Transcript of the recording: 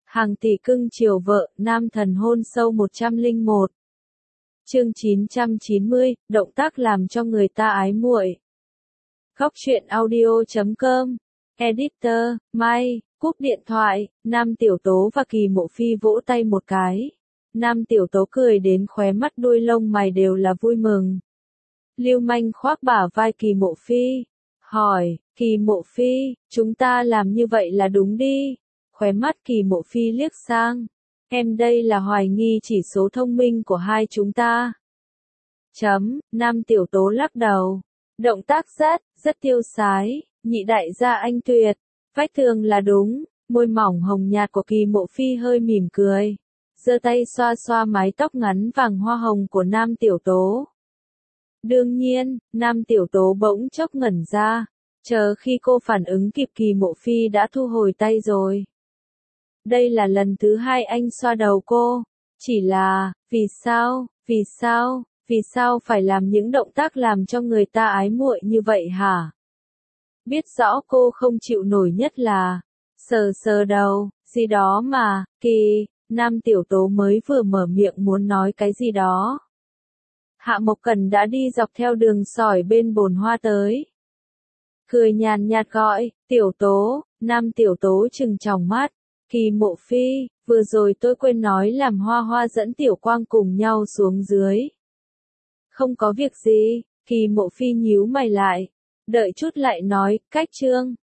Hàng tỷ cưng chiều vợ, nam thần hôn sâu 101. Chương 990, động tác làm cho người ta ái muội. Góc truyện audio.com. Editor, Mai, cúp điện thoại, Nam Tiểu Tố và Kỳ Mộ Phi vỗ tay một cái. Nam Tiểu Tố cười đến khóe mắt đuôi lông mày đều là vui mừng. Lưu Manh khoác bả vai Kỳ Mộ Phi, hỏi, Kỳ Mộ Phi, chúng ta làm như vậy là đúng đi. Khóe mắt Kỳ Mộ Phi liếc sang. Em đây là hoài nghi chỉ số thông minh của hai chúng ta. Nam Tiểu Tố lắc đầu. Động tác rất tiêu sái, nhị đại gia anh tuyệt. Vách tường là đúng, môi mỏng hồng nhạt của Kỳ Mộ Phi hơi mỉm cười. Giơ tay xoa xoa mái tóc ngắn vàng hoa hồng của Nam Tiểu Tố. Đương nhiên, Nam Tiểu Tố bỗng chốc ngẩn ra. Chờ khi cô phản ứng kịp Kỳ Mộ Phi đã thu hồi tay rồi. Đây là lần thứ hai anh xoa đầu cô. Chỉ là, vì sao phải làm những động tác làm cho người ta ái muội như vậy hả? Biết rõ cô không chịu nổi nhất là, sờ đầu, gì đó mà, Nam Tiểu Tố mới vừa mở miệng muốn nói cái gì đó. Hạ Mộc Cẩn đã đi dọc theo đường sỏi bên bồn hoa tới. Cười nhàn nhạt gọi, Tiểu Tố, Nam Tiểu Tố trừng tròng mắt. Kỳ Mộ Phi, vừa rồi tôi quên nói làm Hoa Hoa dẫn Tiểu Quang cùng nhau xuống dưới. Không có việc gì, Kỳ Mộ Phi nhíu mày lại. Đợi chút lại nói, cách trương,